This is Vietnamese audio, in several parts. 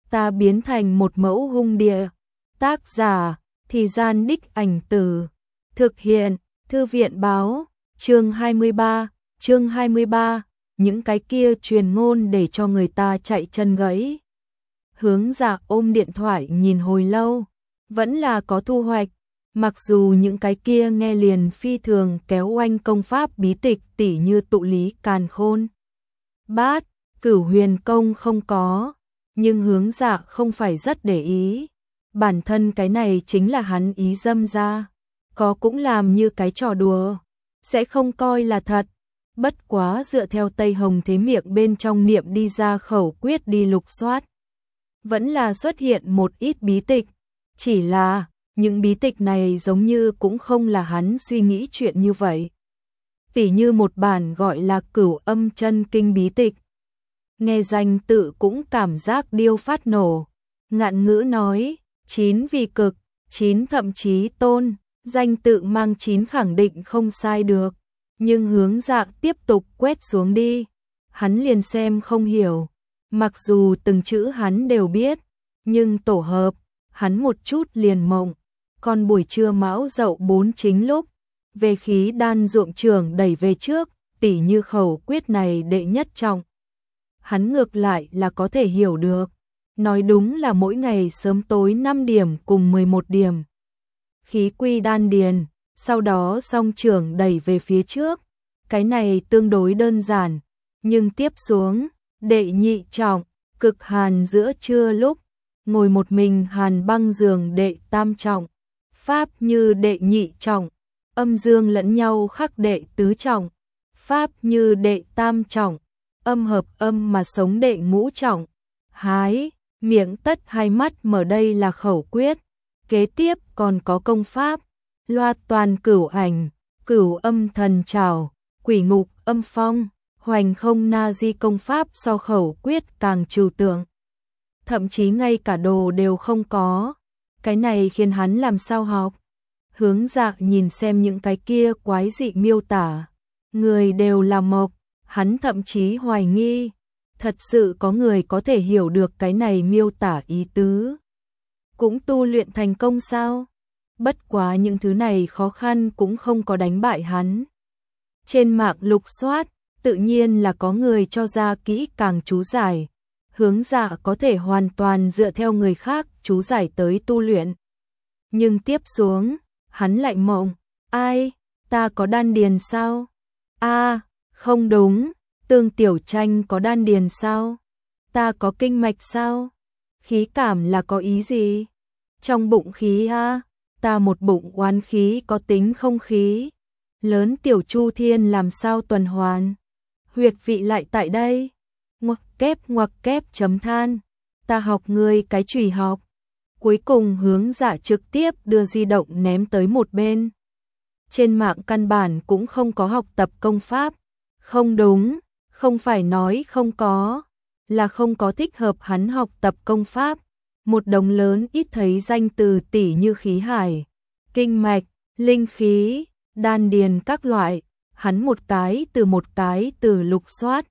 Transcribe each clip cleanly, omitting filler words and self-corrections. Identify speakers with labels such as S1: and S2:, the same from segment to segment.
S1: ta biến thành một mẫu hung địa. Tác giả, Thì Gian Đích Ảnh Từ. Thực hiện, Thư viện báo, chương 23, những cái kia truyền ngôn để cho người ta chạy chân gãy. Hướng Dạ ôm điện thoại nhìn hồi lâu, vẫn là có thu hoạch, mặc dù những cái kia nghe liền phi thường kéo oanh công pháp bí tịch tỉ như tụ lý càn khôn. Bát, Cửu Huyền Công không có, nhưng Hướng Dạ không phải rất để ý. Bản thân cái này chính là hắn ý dâm ra, có cũng làm như cái trò đùa, sẽ không coi là thật. Bất quá dựa theo Tây Hồng Thế miệng bên trong niệm đi ra khẩu quyết đi lục soát, vẫn là xuất hiện một ít bí tịch, chỉ là những bí tịch này giống như cũng không là hắn suy nghĩ chuyện như vậy. Tỉ như một bản gọi là Cửu Âm Chân Kinh bí tịch, nghe danh tự cũng cảm giác điêu phát nổ. Ngạn Ngữ nói, 9 vì cực, 9 thậm chí tôn, danh tự mang 9 khẳng định không sai được. Nhưng Hướng Dạ tiếp tục quét xuống đi, hắn liền xem không hiểu. Mặc dù từng chữ hắn đều biết, nhưng tổ hợp, hắn một chút liền mộng. Còn buổi trưa Mão Dậu 4 chính lúc, về khí đan ruộng trường đẩy về trước, tỉ như khẩu quyết này đệ nhất trọng. Hắn ngược lại là có thể hiểu được, nói đúng là mỗi ngày sớm tối 5 điểm cùng 11 điểm. Khí quy đan điền, sau đó song trường đẩy về phía trước, cái này tương đối đơn giản, nhưng tiếp xuống, đệ nhị trọng, cực hàn giữa trưa lúc, ngồi một mình hàn băng giường đệ tam trọng, pháp như đệ nhị trọng, âm dương lẫn nhau khắc đệ tứ trọng, pháp như đệ tam trọng, âm hợp âm mà sống đệ ngũ trọng. Hái, miệng tất hai mắt mở, đây là khẩu quyết, kế tiếp còn có công pháp, loa toàn cửu ảnh, cửu âm thần trảo, quỷ ngục âm phong, hoành không na di công pháp so khẩu quyết càng trừu tượng. Thậm chí ngay cả đồ đều không có, cái này khiến hắn làm sao học. Hướng Dạ nhìn xem những cái kia quái dị miêu tả, người đều là mộc, hắn thậm chí hoài nghi, thật sự có người có thể hiểu được cái này miêu tả ý tứ. Cũng tu luyện thành công sao? Bất quá những thứ này khó khăn cũng không có đánh bại hắn. Trên mạng lục soát, tự nhiên là có người cho ra kỹ càng chú giải. Hướng Dạ có thể hoàn toàn dựa theo người khác chú giải tới tu luyện. Nhưng tiếp xuống, hắn lại mộng, ai, ta có đan điền sao? A, không đúng, Tương Tiểu Tranh có đan điền sao? Ta có kinh mạch sao? Khí cảm là có ý gì? Trong bụng khí a, ta một bụng oán khí có tính không khí? Lớn tiểu chu thiên làm sao tuần hoàn? Huyệt vị lại tại đây. Ngoặc kép chấm than. Ta học ngươi cái chùy học. Cuối cùng Hướng Dạ trực tiếp đưa di động ném tới một bên. Trên mạng căn bản cũng không có học tập công pháp. Không đúng, không phải nói không có, là không có thích hợp hắn học tập công pháp. Một đống lớn ít thấy danh từ tỉ như khí hải, kinh mạch, linh khí, đan điền các loại, hắn một cái từ lục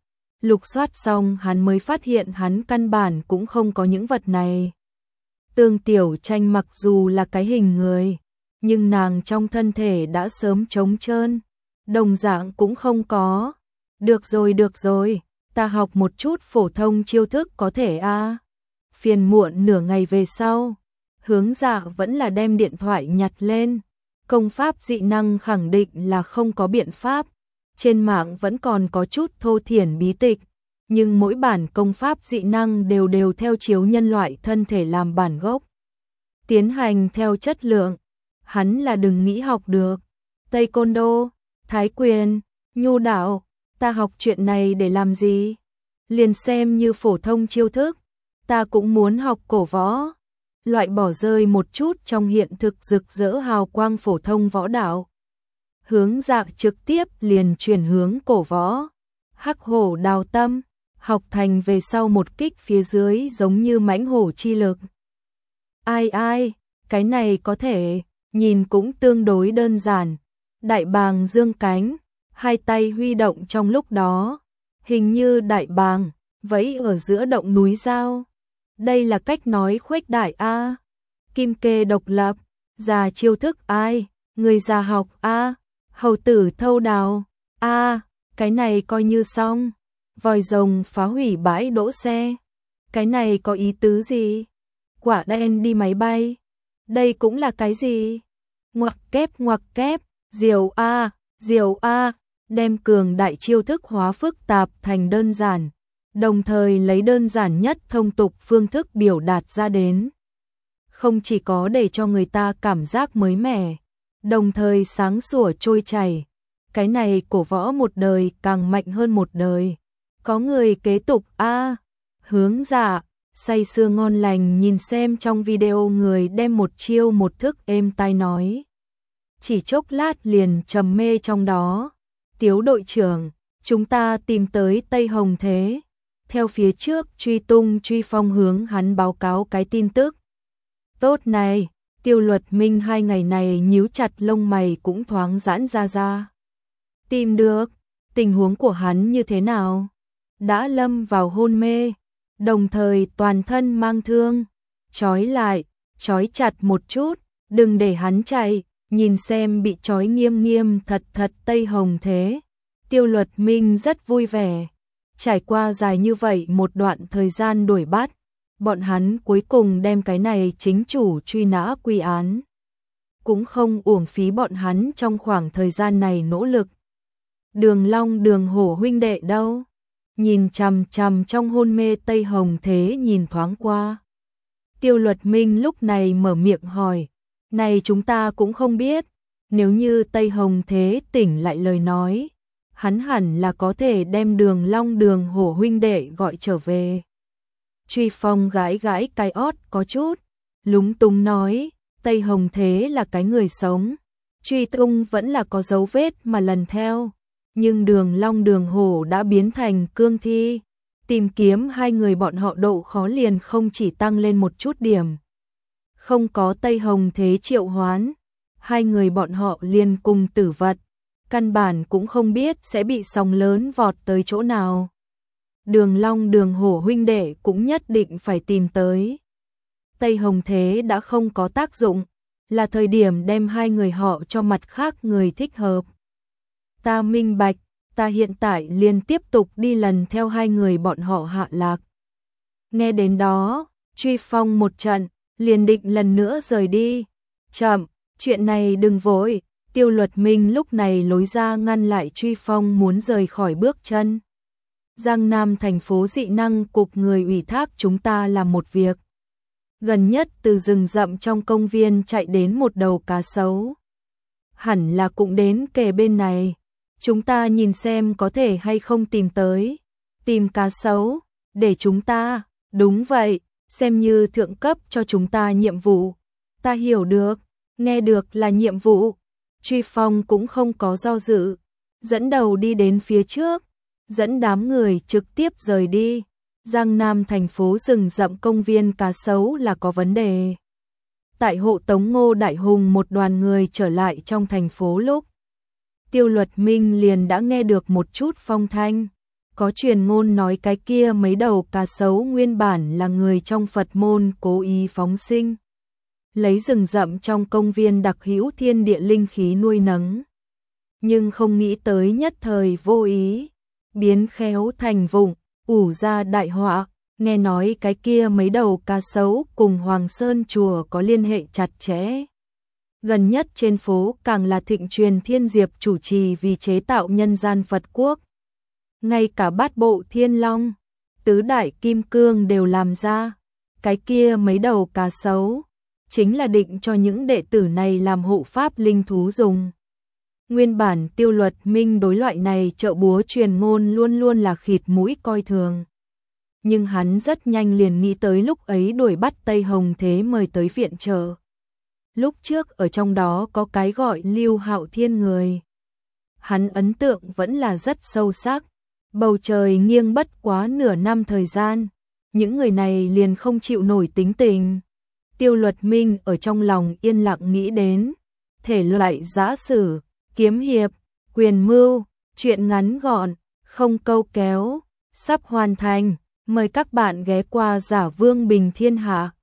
S1: soát xong hắn mới phát hiện hắn căn bản cũng không có những vật này. Tương Tiểu Tranh mặc dù là cái hình người, nhưng nàng trong thân thể đã sớm trống trơn, đồng dạng cũng không có. Được rồi, ta học một chút phổ thông chiêu thức có thể a. Phiền muộn nửa ngày về sau, Hướng Dạ vẫn là đem điện thoại nhặt lên. Công pháp dị năng khẳng định là không có biện pháp. Trên mạng vẫn còn có chút thô thiển bí tịch, nhưng mỗi bản công pháp dị năng đều theo chiếu nhân loại thân thể làm bản gốc, tiến hành theo chất lượng. Hắn là đừng nghĩ học được. Taekwondo, Thái quyền, Nhu đạo, ta học chuyện này để làm gì? Liền xem như phổ thông chiêu thức, ta cũng muốn học cổ võ. Loại bỏ rơi một chút trong hiện thực rực rỡ hào quang phổ thông võ đạo. Hướng Dạ trực tiếp liền chuyển hướng cổ võ. Hắc hổ đào tâm, học thành về sau một kích phía dưới giống như mãnh hổ chi lực. Ai, cái này có thể, nhìn cũng tương đối đơn giản. Đại bàng dương cánh, hai tay huy động trong lúc đó, hình như đại bàng vẫy ở giữa động núi giao. Đây là cách nói khuếch đại a. Kim kê độc lập, già chiêu thức ai, người già học a, hầu tử thâu đào a, cái này coi như xong. Vòi rồng phá hủy bãi đỗ xe, cái này có ý tứ gì? Quả đen đi máy bay, đây cũng là cái gì? Ngoặc kép, diều a, đem cường đại chiêu thức hóa phức tạp thành đơn giản, đồng thời lấy đơn giản nhất thông tục phương thức biểu đạt ra đến. Không chỉ có để cho người ta cảm giác mới mẻ, đồng thời sáng sủa trôi chảy. Cái này cổ võ một đời càng mạnh hơn một đời. Có người kế tục a. Hướng Dạ say sưa ngon lành nhìn xem trong video người đem một chiêu một thức êm tai nói. Chỉ chốc lát liền trầm mê trong đó. Tiếu đội trưởng, chúng ta tìm tới Tây Hồng Thế. Theo phía trước truy tung truy phong hướng hắn báo cáo cái tin tức. Tốt này, Tiêu Luật Minh 2 ngày này nhíu chặt lông mày cũng thoáng giãn ra. Tìm được, tình huống của hắn như thế nào? Đã lâm vào hôn mê, đồng thời toàn thân mang thương. Trói lại, trói chặt một chút, đừng để hắn chạy, nhìn xem bị trói nghiêm nghiêm thật Tây Hồng Thế. Tiêu Luật Minh rất vui vẻ. Trải qua dài như vậy một đoạn thời gian đuổi bắt, bọn hắn cuối cùng đem cái này chính chủ truy nã quy án. Cũng không uổng phí bọn hắn trong khoảng thời gian này nỗ lực. Đường Long Đường Hổ huynh đệ đâu? Nhìn chằm chằm trong hôn mê Tây Hồng Thế nhìn thoáng qua. Tiêu Luật Minh lúc này mở miệng hỏi, này chúng ta cũng không biết, nếu như Tây Hồng Thế tỉnh lại lời nói, hắn hẳn là có thể đem Đường Long Đường Hổ huynh đệ gọi trở về. Truy Phong gãi gãi cái ót có chút, lúng túng nói, Tây Hồng Thế là cái người sống, truy tung vẫn là có dấu vết mà lần theo, nhưng Đường Long Đường Hổ đã biến thành cương thi, tìm kiếm hai người bọn họ độ khó liền không chỉ tăng lên một chút điểm. Không có Tây Hồng Thế triệu hoán, hai người bọn họ liền cùng tử vật, căn bản cũng không biết sẽ bị sóng lớn vọt tới chỗ nào. Đường Long Đường Hổ huynh đệ cũng nhất định phải tìm tới. Tây Hồng Thế đã không có tác dụng, là thời điểm đem hai người họ cho mặt khác người thích hợp. Ta minh bạch, ta hiện tại liền tiếp tục đi lần theo hai người bọn họ hạ lạc. Nghe đến đó, Truy Phong một trận, liền định lần nữa rời đi. Chậm, chuyện này đừng vội. Tiêu Luật Minh lúc này lối ra ngăn lại Truy Phong muốn rời khỏi bước chân. Giang Nam thành phố dị năng cục người ủy thác chúng ta làm một việc. Gần nhất từ rừng rậm trong công viên chạy đến một đầu cá sấu. Hẳn là cũng đến kề bên này. Chúng ta nhìn xem có thể hay không tìm tới. Tìm cá sấu, để chúng ta, đúng vậy, xem như thượng cấp cho chúng ta nhiệm vụ. Ta hiểu được, nghe được là nhiệm vụ. Truy Phong cũng không có do dự, dẫn đầu đi đến phía trước, dẫn đám người trực tiếp rời đi. Giang Nam thành phố rừng rậm công viên cá sấu là có vấn đề. Tại hộ tống Ngô Đại Hùng một đoàn người trở lại trong thành phố lúc, Tiêu Luật Minh liền đã nghe được một chút phong thanh. Có truyền ngôn nói cái kia mấy đầu cá sấu nguyên bản là người trong Phật môn cố ý phóng sinh. Lấy rừng rậm trong công viên đặc hữu thiên địa linh khí nuôi nấng. Nhưng không nghĩ tới nhất thời vô ý, biến khéo thành vụng, ủ ra đại họa. Nghe nói cái kia mấy đầu cá sấu cùng Hoàng Sơn chùa có liên hệ chặt chẽ. Gần nhất trên phố càng là thịnh truyền Thiên Diệp chủ trì vì chế tạo nhân gian Phật quốc. Ngay cả bát bộ Thiên Long, tứ đại kim cương đều làm ra. Cái kia mấy đầu cá sấu chính là định cho những đệ tử này làm hộ pháp linh thú dùng. Nguyên bản Tiêu Luật Minh đối loại này trợ búa truyền ngôn luôn luôn là khịt mũi coi thường. Nhưng hắn rất nhanh liền nghĩ tới lúc ấy đuổi bắt Tây Hồng Thế mời tới viện trợ. Lúc trước ở trong đó có cái gọi Lưu Hạo Thiên người. Hắn ấn tượng vẫn là rất sâu sắc. Bầu trời nghiêng bất quá nửa năm thời gian. Những người này liền không chịu nổi tính tình. Tiêu Luật Minh ở trong lòng yên lặng nghĩ đến. Thể loại giã sử, kiếm hiệp, quyền mưu, chuyện ngắn gọn, không câu kéo, sắp hoàn thành. Mời các bạn ghé qua Giả Vương Bình Thiên Hạ.